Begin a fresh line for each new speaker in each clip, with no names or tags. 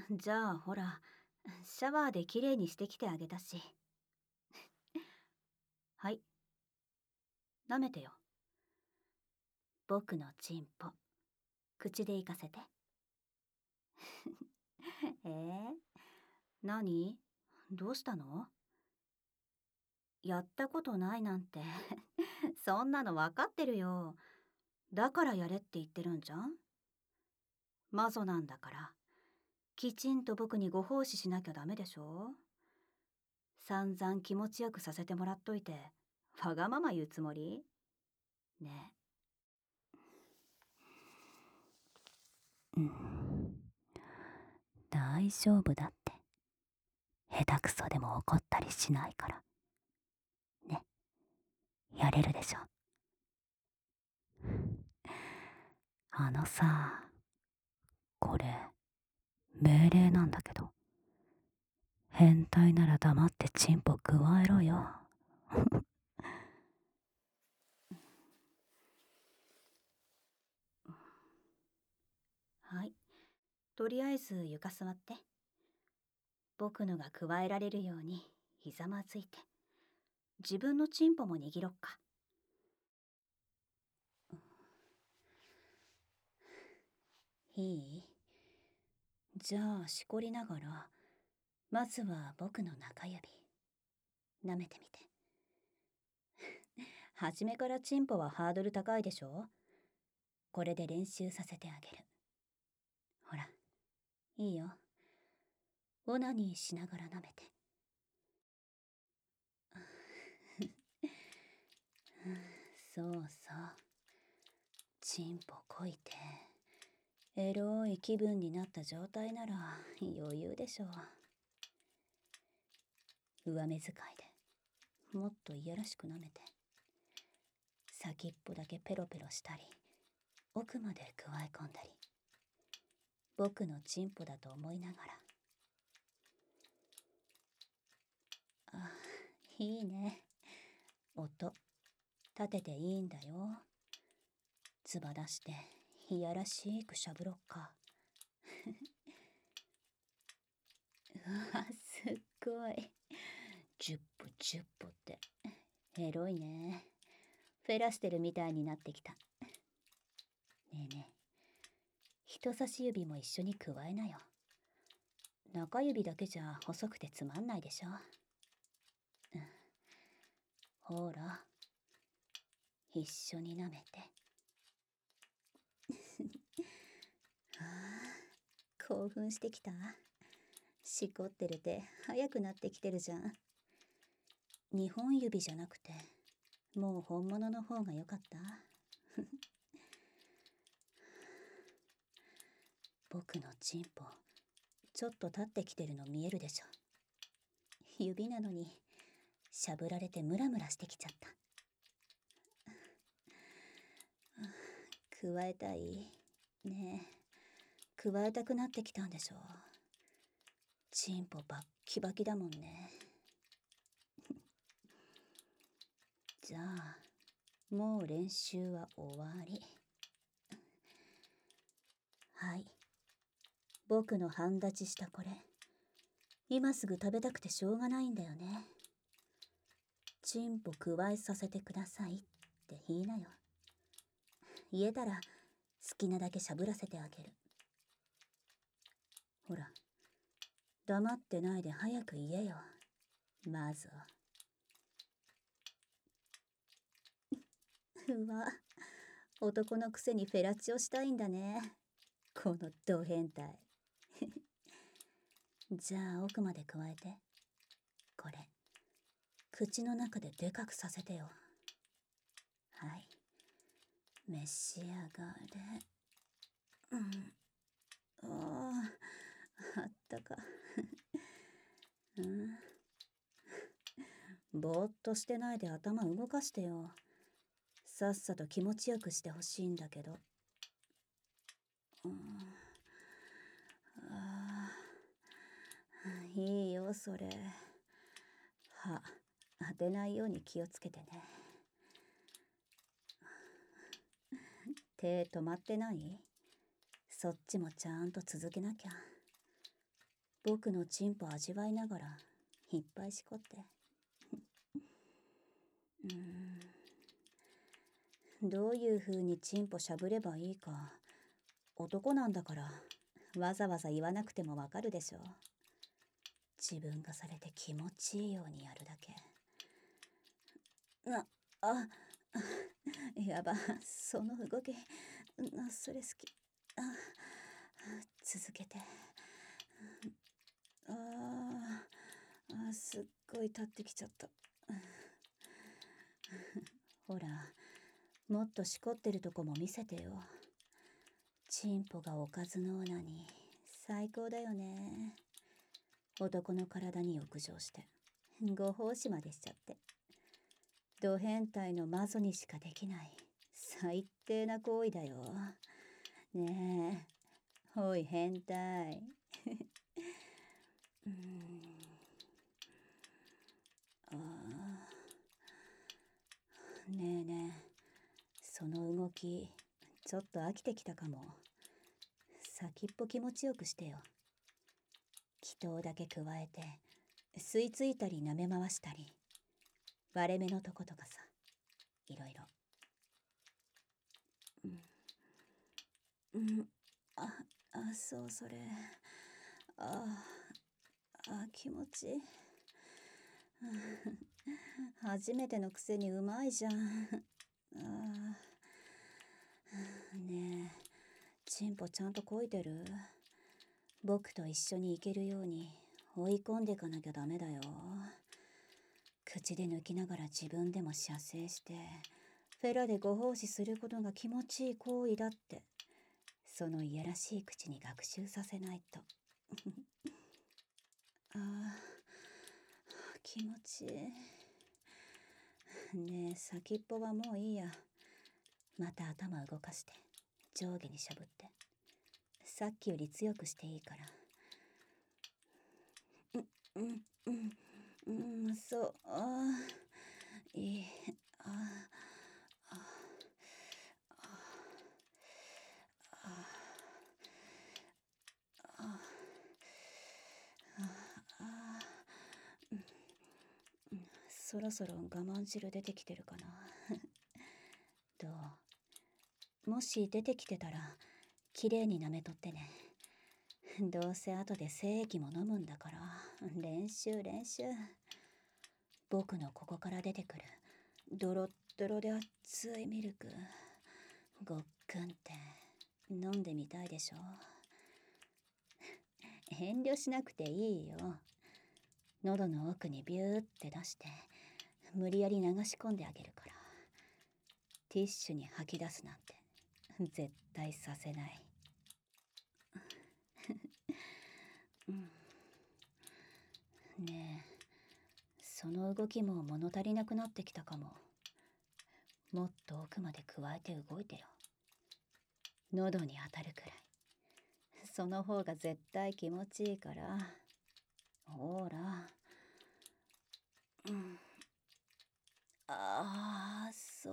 じゃあほら、シャワーできれいにしてきてあげたし。はい、舐めてよ。僕のチンポ、口で行かせて。何？どうしたの？やったことないなんてそんなの分かってるよ。だからやれって言ってるんじゃん。マゾなんだから、きちんと僕にご奉仕しなきゃダメでしょ。散々気持ちよくさせてもらっといて、わがまま言うつもり？ね
うん、大丈夫だって。下手くそでも怒ったりしないから。ね、やれるでしょ。あのさ、これ、命令なんだけど。変態なら黙ってチンポ加えろよ。
はい、とりあえず床座って。僕のが加えられるようにひざまずいて、自分のチンポも握ろっか。いい？じゃあしこりながら、まずは僕の中指舐めてみて。初めからチンポはハードル高いでしょ。これで練習させてあげる。ほら、いいよ。オナニーしながら舐めて。そうそう。チンポこいて、エロい気分になった状態なら余裕でしょう。上目遣いでもっといやらしく舐めて。先っぽだけペロペロしたり、奥まで加え込んだり。僕のチンポだと思いながら。あ、いいね。音立てていいんだよ。唾出していやらしくしゃぶろっか。うわ、すっごい。10歩10歩ってエロいね。フェラしてるみたいになってきた。ねえねえ、人差し指も一緒に加えなよ。中指だけじゃ細くてつまんないでしょ。ほら、一緒に舐めて。はあ、興奮してきた。しこってる手早くなってきてるじゃん。2本指じゃなくて、もう本物の方が良かった。僕のチンポ、ちょっと立ってきてるの見えるでしょ。指なのに、しゃぶられてムラムラしてきちゃった。加えたい？ねえ、加えたくなってきたんでしょ。チンポバッキバキだもんね。じゃあ、もう練習は終わり。はい。僕の半立ちしたこれ。今すぐ食べたくてしょうがないんだよね。チンポ加えさせてくださいって言いなよ。言えたら好きなだけしゃぶらせてあげる。ほら、黙ってないで早く言えよ。まずは。うわ、男のくせにフェラチオしたいんだね。このド変態。じゃあ奥まで加えて。これ、口の中ででかくさせてよ。はい。召し上がれ。ああ、あったか。うん。ぼーっとしてないで頭動かしてよ。さっさと気持ちよくしてほしいんだけど。いいよそれ。歯当てないように気をつけてね。手止まってない？そっちもちゃんと続けなきゃ。 僕のチンポ味わいながらいっぱいしこって。どういう風にチンポしゃぶればいいか、男なんだからわざわざ言わなくてもわかるでしょ。自分がされて気持ちいいようにやるだけ。やば、その動き、それ好き。続けて。すっごい立ってきちゃった。ほら、もっとしこってるとこも見せてよ。チンポがおかずのオナに最高だよね。男の体に浴場してご奉仕までしちゃって、ド変態のマゾにしかできない最低な行為だよ。ねえ、おい変態。ねえねえ、その動きちょっと飽きてきたかも。先っぽ気持ちよくしてよ。気筒だけ加えて吸い付いたり舐め回したり、割れ目のとことかさ、いろいろ。そう、それ。気持ちいい。初めてのくせにうまいじゃん。ねえ、チンポちゃんとこいてる？僕と一緒に行けるように追い込んでかなきゃダメだよ。口で抜きながら自分でも射精して、フェラでご奉仕することが気持ちいい行為だって、そのいやらしい口に学習させないと。気持ちいい。ねえ、先っぽはもういいや。また頭動かして上下にしゃぶって、さっきより強くしていいから。そう、いい。そろそろ我慢汁出てきてるかな。どう？もし出てきてたらきれいに舐めとってね。どうせ後で精液も飲むんだから。練習。僕のここから出てくるドロッドロで熱いミルク、ごっくんって飲んでみたいでしょ。遠慮しなくていいよ。喉の奥にビューって出して無理やり流し込んであげるから。ティッシュに吐き出すなんて絶対させない。ねえ、その動きも物足りなくなってきたかも。もっと奥まで加えて動いてよ。喉に当たるくらい。その方が絶対気持ちいいから。ほら。そう。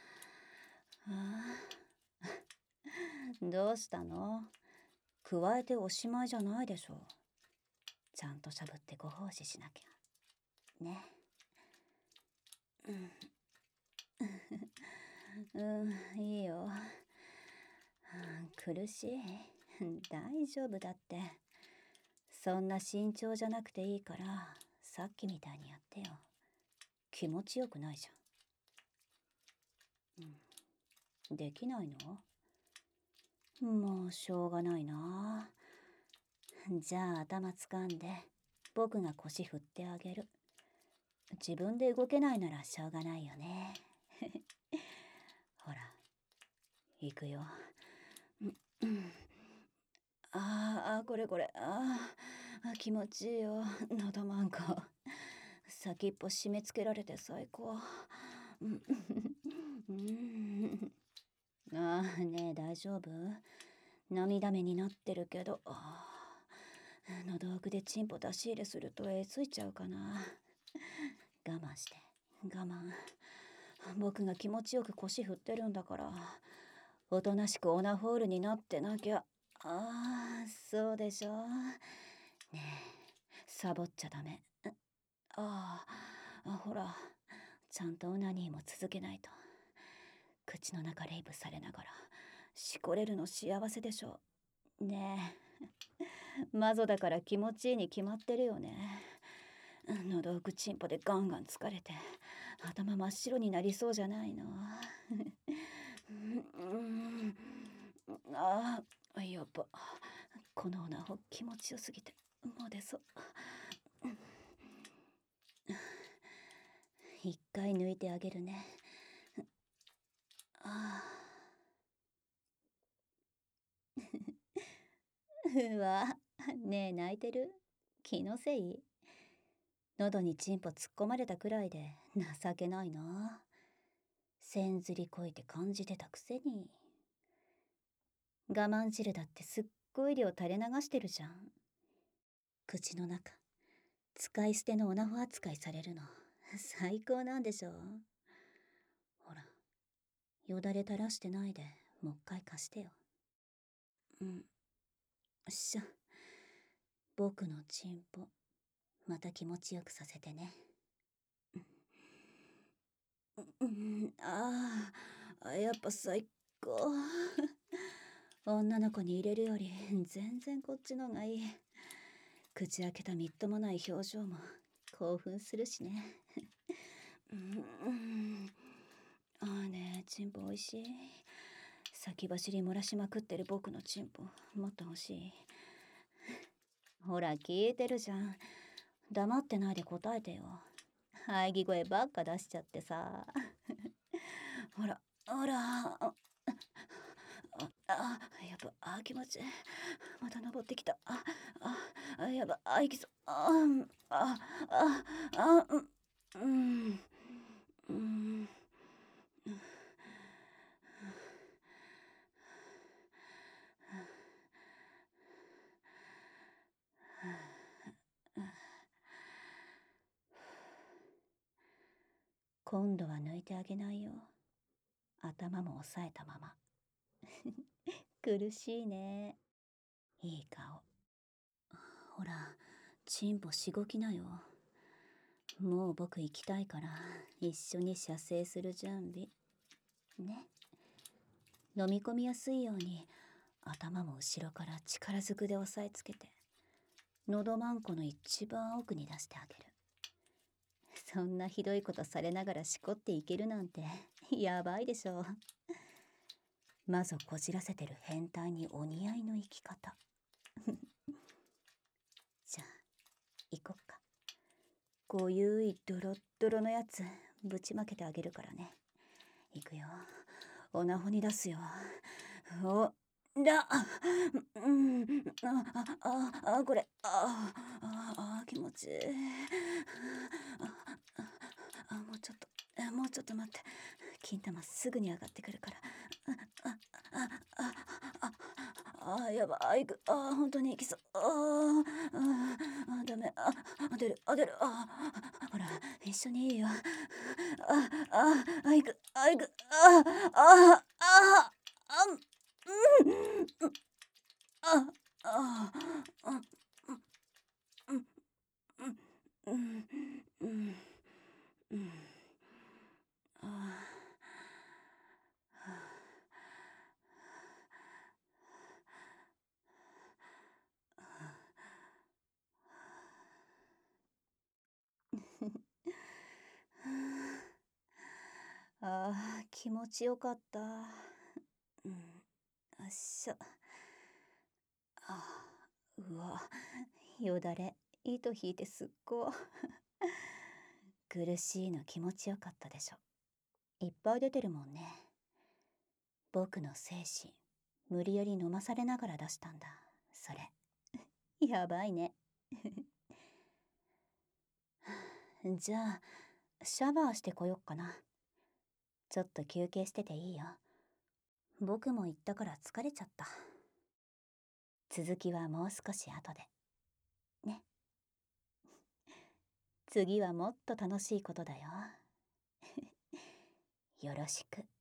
どうしたの？加えておしまいじゃないでしょ。ちゃんとしゃぶってご奉仕しなきゃね。いいよ。苦しい？大丈夫だって。そんな慎重じゃなくていいから、さっきみたいにやってよ。気持ちよくないじゃん。できないの？もうしょうがないな。じゃあ頭掴んで僕が腰振ってあげる。自分で動けないならしょうがないよね。ほら、行くよ。これ。気持ちいいよ。喉マンコ。先っぽ締め付けられて最高。ねえ、大丈夫？涙目になってるけど。喉奥でチンポ出し入れするとついちゃうかな。我慢して、我慢。僕が気持ちよく腰振ってるんだから、おとなしくオナホールになってなきゃ。そうでしょ。 ねえ、サボっちゃダメ。ほら、ちゃんとオナニーも続けないと。口の中レイプされながらしこれるの幸せでしょ。ねえ、マゾだから気持ちいいに決まってるよね。喉奥チンポでガンガン疲れて頭真っ白になりそうじゃないの。やっぱこのオナホ気持ちよすぎてもう出そう。一回抜いてあげるね。うわ、ねえ泣いてる？気のせい？喉にチンポ突っ込まれたくらいで情けないな。せんずりこいて感じてたくせに。我慢汁だってすっごい量垂れ流してるじゃん。口の中使い捨てのオナホ扱いされるの最高なんでしょ。ほら、よだれ垂らしてないでもう一回貸してよ。しゃ、僕のチンポまた気持ちよくさせてね。やっぱ最高。女の子に入れるより全然こっちのがいい。口開けたみっともない表情も興奮するしね。ねえ、チンポおいしい？先走り漏らしまくってる僕のチンポもっと欲しい？ほら聞いてるじゃん。黙ってないで答えてよ。喘ぎ声ばっか出しちゃってさ。ほらほら、やっぱ気持ちいい。また登ってきた。やばいきそう。うんうん。今度は抜いてあげないよ。頭も押さえたまま。苦しいね。いい顔。ほら、チンポしごきなよ。もう僕行きたいから一緒に射精する準備ね。飲み込みやすいように頭も後ろから力ずくで押さえつけて喉マンコの一番奥に出してあげる。そんなひどいことされながらしこっていけるなんてやばいでしょ。まずこじらせてる変態にお似合いの生き方。じゃあ行こっか。こゆいドロッドロのやつぶちまけてあげるからね。行くよ。オナホに出すよ。おだ、これ、気持ちいい。もうちょっと、もうちょっと待って。金玉すぐに上がってくるから。やばい、本当に行きそう。ダメ、出る、出る、ほら、一緒にいいよ。行く、行く、気持ちよかった。よっしゃ。うわ、よだれ糸引いてすっご。苦しいの気持ちよかったでしょ。いっぱい出てるもんね。僕の精神無理やり飲まされながら出したんだそれ。やばいね。じゃあシャワーしてこよっかな。ちょっと休憩してていいよ。僕も言ったから疲れちゃった。続きはもう少し後でね。次はもっと楽しいことだよ。よろしく。